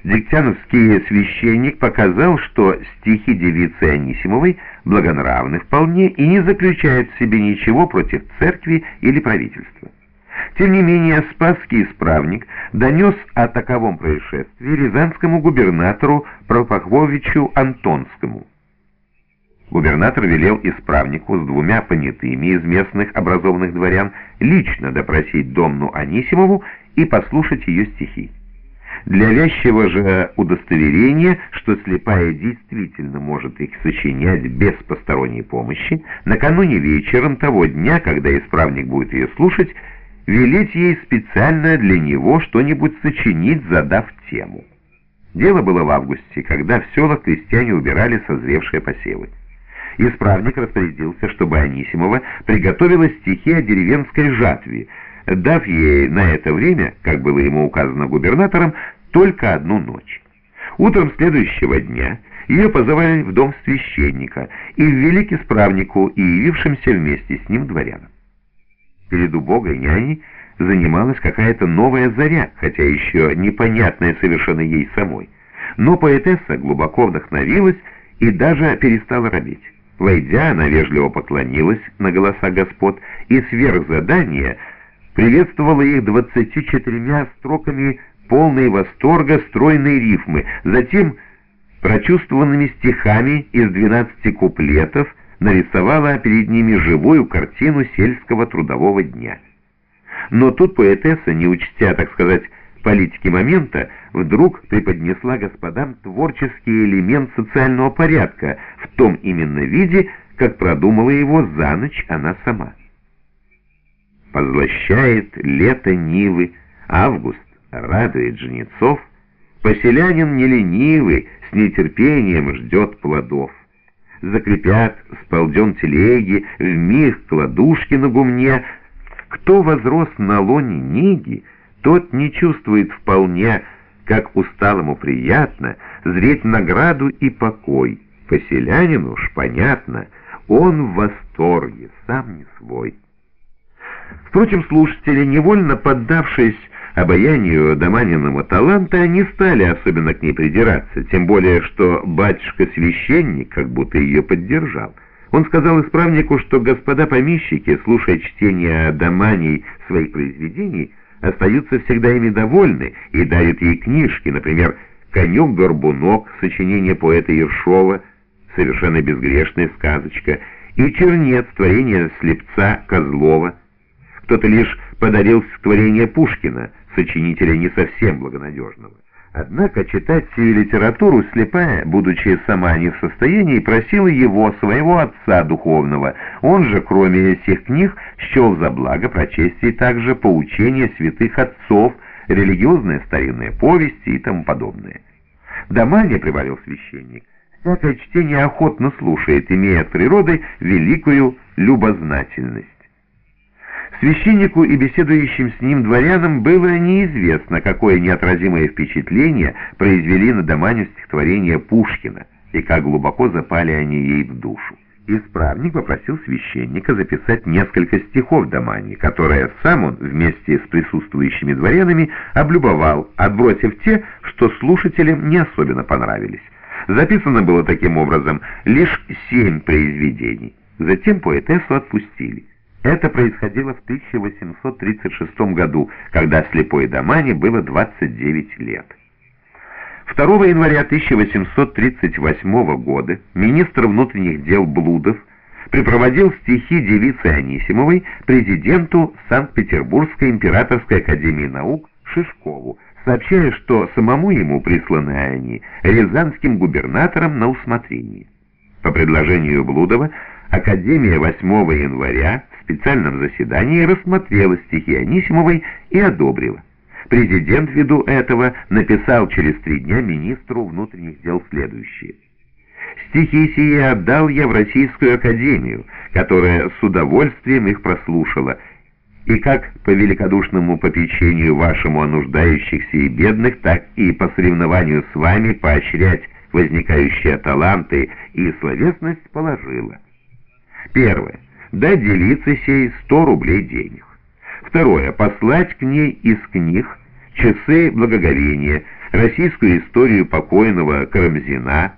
Дегтяновский священник показал, что стихи девицы Анисимовой благонравны вполне и не заключают в себе ничего против церкви или правительства. Тем не менее, спасский исправник донес о таковом происшествии рязанскому губернатору Прокофьевичу Антонскому. Губернатор велел исправнику с двумя понятыми из местных образованных дворян лично допросить Домну Анисимову и послушать ее стихи. Для вязчего же удостоверения, что слепая действительно может их сочинять без посторонней помощи, накануне вечером того дня, когда исправник будет ее слушать, велеть ей специально для него что-нибудь сочинить, задав тему. Дело было в августе, когда в селах крестьяне убирали созревшие посевы. Исправник распорядился, чтобы Анисимова приготовила стихи о деревенской жатве, дав ей на это время, как было ему указано губернатором, только одну ночь. Утром следующего дня ее позвали в дом священника и ввели к исправнику и явившимся вместе с ним дворянам. Перед убогой няней занималась какая-то новая заря, хотя еще непонятная совершенно ей самой. Но поэтесса глубоко вдохновилась и даже перестала робеть. Войдя, она вежливо поклонилась на голоса господ и сверх задания приветствовала их 24 строками полной восторга стройной рифмы, затем прочувствованными стихами из 12 куплетов нарисовала перед ними живую картину сельского трудового дня. Но тут поэтесса, не учтя, так сказать, политики момента, вдруг преподнесла господам творческий элемент социального порядка в том именно виде, как продумала его за ночь она сама. Позлощает лето нивы, август радует жнецов, поселянин не ленивый, с нетерпением ждет плодов. Закрепят с полден телеги, вмиг кладушки на гумне. Кто возрос на лоне неги, тот не чувствует вполне, как усталому приятно зреть награду и покой. Поселянину уж понятно, он в восторге, сам не свой. Впрочем, слушатели, невольно поддавшись обаянию Доманиного таланта, не стали особенно к ней придираться, тем более, что батюшка-священник как будто ее поддержал. Он сказал исправнику, что господа помещики, слушая чтение Доманей своих произведений, остаются всегда ими довольны и дарят ей книжки, например, «Конек-горбунок», сочинение поэта Ершова, совершенно безгрешная сказочка, и «Чернец», творение слепца Козлова. Кто-то лишь подарил стихотворение Пушкина, сочинителя не совсем благонадежного. Однако читать сию литературу слепая, будучи сама не в состоянии, просила его, своего отца духовного. Он же, кроме сих книг, счел за благо прочесть и также поучения святых отцов, религиозные старинные повести и тому подобное. «Домане, — прибавил священник, — всякое чтение охотно слушает, имея от природы великую любознательность». Священнику и беседующим с ним дворянам было неизвестно, какое неотразимое впечатление произвели на Доманю стихотворения Пушкина, и как глубоко запали они ей в душу. Исправник попросил священника записать несколько стихов Домани, которые сам он вместе с присутствующими дворянами облюбовал, отбросив те, что слушателям не особенно понравились. Записано было таким образом лишь 7 произведений. Затем поэтессу отпустили. Это происходило в 1836 году, когда слепой Домане было 29 лет. 2 января 1838 года министр внутренних дел Блудов припроводил стихи девицы Анисимовой президенту Санкт-Петербургской императорской академии наук Шишкову, сообщая, что самому ему присланы они рязанским губернатором на усмотрение. По предложению Блудова Академия 8 января в специальном заседании рассмотрела стихи Анисимовой и одобрила. Президент ввиду этого написал через 3 дня министру внутренних дел следующее: «Стихи сии отдал я в Российскую Академию, которая с удовольствием их прослушала, и как по великодушному попечению вашему о нуждающихся и бедных, так и по соревнованию с вами поощрять возникающие таланты и словесность положила. Первое. Дать девице сей 100 рублей денег. Второе. Послать к ней из книг часы благоговения, российскую историю покойного Карамзина,